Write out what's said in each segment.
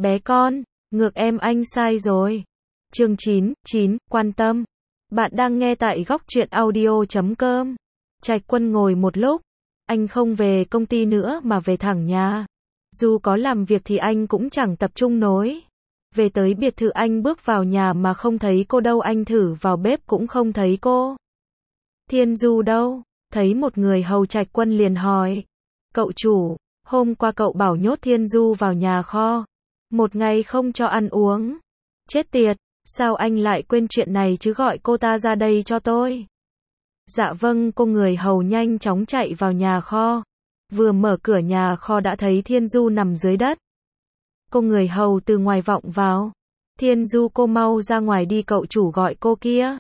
Bé con, ngược em anh sai rồi. Chương 9, quan tâm. Bạn đang nghe tại góc truyện audio.com. Trạch Quân ngồi một lúc, anh không về công ty nữa mà về thẳng nhà. Dù có làm việc thì anh cũng chẳng tập trung nổi. Về tới biệt thự anh bước vào nhà mà không thấy cô đâu, anh thử vào bếp cũng không thấy cô. Thiên Du đâu? Thấy một người hầu Trạch Quân liền hỏi. Cậu chủ, hôm qua cậu bảo nhốt Thiên Du vào nhà kho. Một ngày không cho ăn uống. Chết tiệt, sao anh lại quên chuyện này chứ, gọi cô ta ra đây cho tôi. Dạ vâng, cô người hầu nhanh chóng chạy vào nhà kho. Vừa mở cửa nhà kho đã thấy Thiên Du nằm dưới đất. Cô người hầu từ ngoài vọng vào. Thiên Du, cô mau ra ngoài đi, cậu chủ gọi cô kia.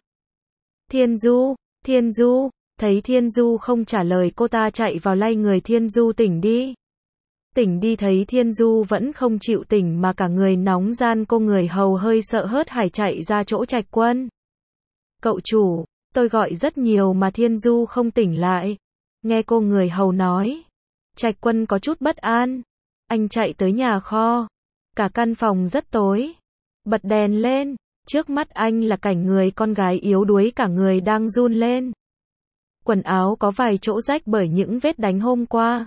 Thiên Du, thấy Thiên Du không trả lời, cô ta chạy vào lay người Thiên Du, tỉnh đi. Tỉnh đi, thấy Thiên Du vẫn không chịu tỉnh mà cả người nóng gian, cô người hầu hơi sợ hớt hải chạy ra chỗ Trạch Quân. Cậu chủ, tôi gọi rất nhiều mà Thiên Du không tỉnh lại. Nghe cô người hầu nói. Trạch Quân có chút bất an. Anh chạy tới nhà kho. Cả căn phòng rất tối. Bật đèn lên. Trước mắt anh là cảnh người con gái yếu đuối cả người đang run lên. Quần áo có vài chỗ rách bởi những vết đánh hôm qua.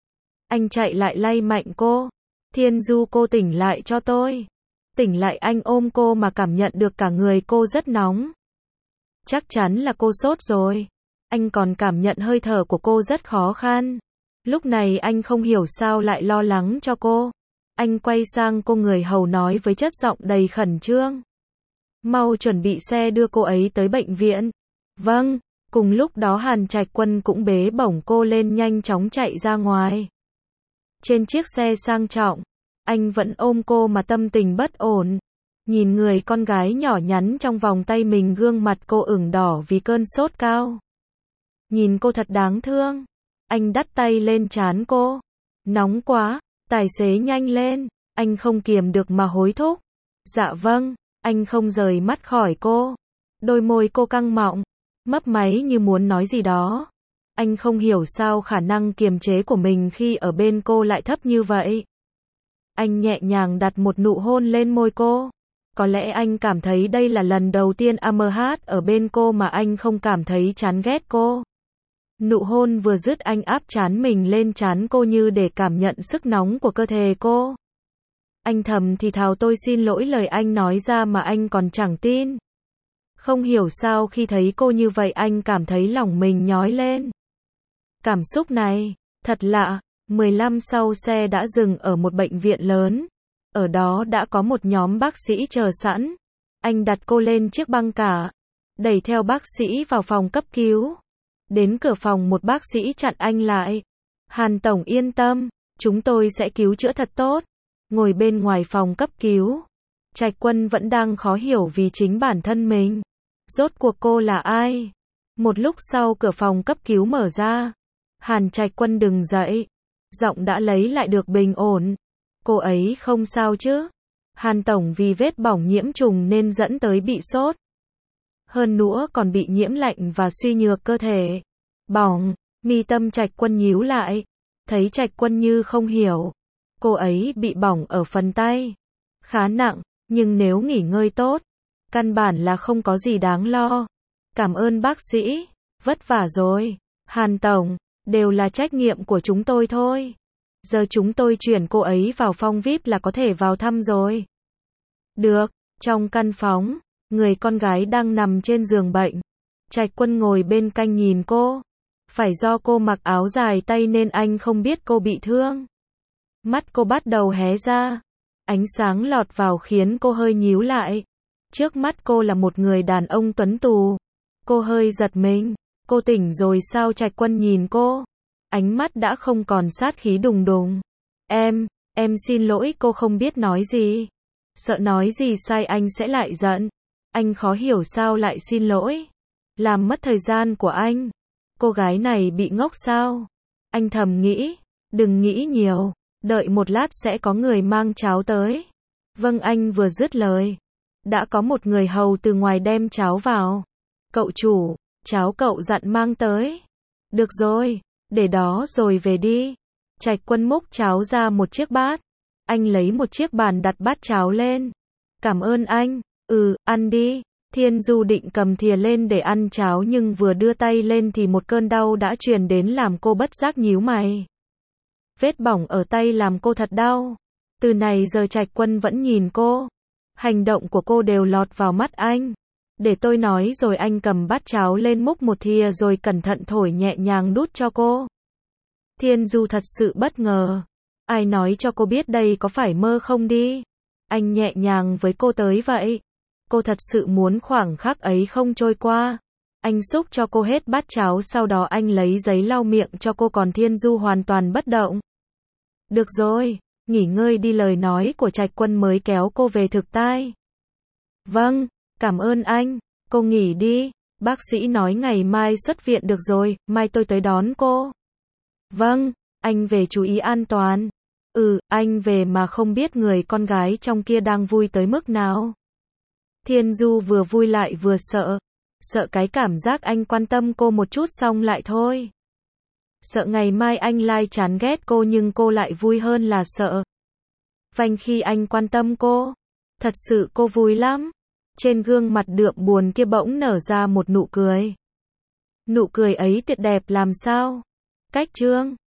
Anh chạy lại lay mạnh cô. Thiên Du, cô tỉnh lại cho tôi. Tỉnh lại, anh ôm cô mà cảm nhận được cả người cô rất nóng. Chắc chắn là cô sốt rồi. Anh còn cảm nhận hơi thở của cô rất khó khăn. Lúc này anh không hiểu sao lại lo lắng cho cô. Anh quay sang cô người hầu nói với chất giọng đầy khẩn trương. Mau chuẩn bị xe đưa cô ấy tới bệnh viện. Vâng. Cùng lúc đó Hàn Trạch Quân cũng bế bổng cô lên nhanh chóng chạy ra ngoài. Trên chiếc xe sang trọng, anh vẫn ôm cô mà tâm tình bất ổn. Nhìn người con gái nhỏ nhắn trong vòng tay mình, gương mặt cô ửng đỏ vì cơn sốt cao. Nhìn cô thật đáng thương. Anh đắt tay lên trán cô. Nóng quá, tài xế nhanh lên. Anh không kiềm được mà hối thúc. Dạ vâng, anh không rời mắt khỏi cô. Đôi môi cô căng mọng, mấp máy như muốn nói gì đó. Anh không hiểu sao khả năng kiềm chế của mình khi ở bên cô lại thấp như vậy. Anh nhẹ nhàng đặt một nụ hôn lên môi cô. Có lẽ anh cảm thấy đây là lần đầu tiên AMH ở bên cô mà anh không cảm thấy chán ghét cô. Nụ hôn vừa dứt, anh áp trán mình lên trán cô như để cảm nhận sức nóng của cơ thể cô. Anh thầm thì thào, tôi xin lỗi, lời anh nói ra mà anh còn chẳng tin. Không hiểu sao khi thấy cô như vậy anh cảm thấy lòng mình nhói lên. Cảm xúc này, thật lạ. 15 sau xe đã dừng ở một bệnh viện lớn. Ở đó đã có một nhóm bác sĩ chờ sẵn. Anh đặt cô lên chiếc băng cả, đẩy theo bác sĩ vào phòng cấp cứu. Đến cửa phòng một bác sĩ chặn anh lại. Hàn tổng yên tâm, chúng tôi sẽ cứu chữa thật tốt. Ngồi bên ngoài phòng cấp cứu, Trạch Quân vẫn đang khó hiểu vì chính bản thân mình. Rốt cuộc cô là ai? Một lúc sau cửa phòng cấp cứu mở ra. Hàn Trạch Quân đứng dậy. Giọng đã lấy lại được bình ổn. Cô ấy không sao chứ? Hàn tổng vì vết bỏng nhiễm trùng nên dẫn tới bị sốt. Hơn nữa còn bị nhiễm lạnh và suy nhược cơ thể. Bỏng, mi tâm Trạch Quân nhíu lại. Thấy Trạch Quân như không hiểu. Cô ấy bị bỏng ở phần tay. Khá nặng, nhưng nếu nghỉ ngơi tốt, căn bản là không có gì đáng lo. Cảm ơn bác sĩ, vất vả rồi. Hàn tổng, đều là trách nhiệm của chúng tôi thôi. Giờ chúng tôi chuyển cô ấy vào phòng VIP là có thể vào thăm rồi. Được, trong căn phòng, người con gái đang nằm trên giường bệnh. Trạch Quân ngồi bên cạnh nhìn cô. Phải do cô mặc áo dài tay nên anh không biết cô bị thương. Mắt cô bắt đầu hé ra. Ánh sáng lọt vào khiến cô hơi nhíu lại. Trước mắt cô là một người đàn ông tuấn tú. Cô hơi giật mình. Cô tỉnh rồi sao? Trạch Quân nhìn cô. Ánh mắt đã không còn sát khí đùng đùng. Em xin lỗi, cô không biết nói gì. Sợ nói gì sai anh sẽ lại giận. Anh khó hiểu sao lại xin lỗi. Làm mất thời gian của anh. Cô gái này bị ngốc sao? Anh thầm nghĩ. Đừng nghĩ nhiều. Đợi một lát sẽ có người mang cháo tới. Vâng, anh vừa dứt lời. Đã có một người hầu từ ngoài đem cháo vào. Cậu chủ, cháo cậu dặn mang tới. Được rồi, để đó rồi về đi. Trạch Quân múc cháo ra một chiếc bát. Anh lấy một chiếc bàn đặt bát cháo lên. Cảm ơn anh. Ăn đi. Thiên Du định cầm thìa lên để ăn cháo nhưng vừa đưa tay lên thì một cơn đau đã truyền đến làm cô bất giác nhíu mày. Vết bỏng ở tay làm cô thật đau. Từ này giờ Trạch Quân vẫn nhìn cô. Hành động của cô đều lọt vào mắt anh. Để tôi nói rồi, anh cầm bát cháo lên múc một thìa rồi cẩn thận thổi nhẹ nhàng đút cho cô. Thiên Du thật sự bất ngờ. Ai nói cho cô biết đây có phải mơ không đi? Anh nhẹ nhàng với cô tới vậy. Cô thật sự muốn khoảng khắc ấy không trôi qua. Anh xúc cho cô hết bát cháo, sau đó anh lấy giấy lau miệng cho cô, còn Thiên Du hoàn toàn bất động. Được rồi, nghỉ ngơi đi, lời nói của Trạch Quân mới kéo cô về thực tại. Vâng, cảm ơn anh, cô nghỉ đi, bác sĩ nói ngày mai xuất viện được rồi, mai tôi tới đón cô. Vâng, anh về chú ý an toàn. Anh về mà không biết người con gái trong kia đang vui tới mức nào. Thiên Du vừa vui lại vừa sợ. Sợ cái cảm giác anh quan tâm cô một chút xong lại thôi. Sợ ngày mai anh lai chán ghét cô nhưng cô lại vui hơn là sợ. Vành khi anh quan tâm cô. Thật sự cô vui lắm. Trên gương mặt đượm buồn kia bỗng nở ra một nụ cười. Nụ cười ấy tuyệt đẹp làm sao. Cách chương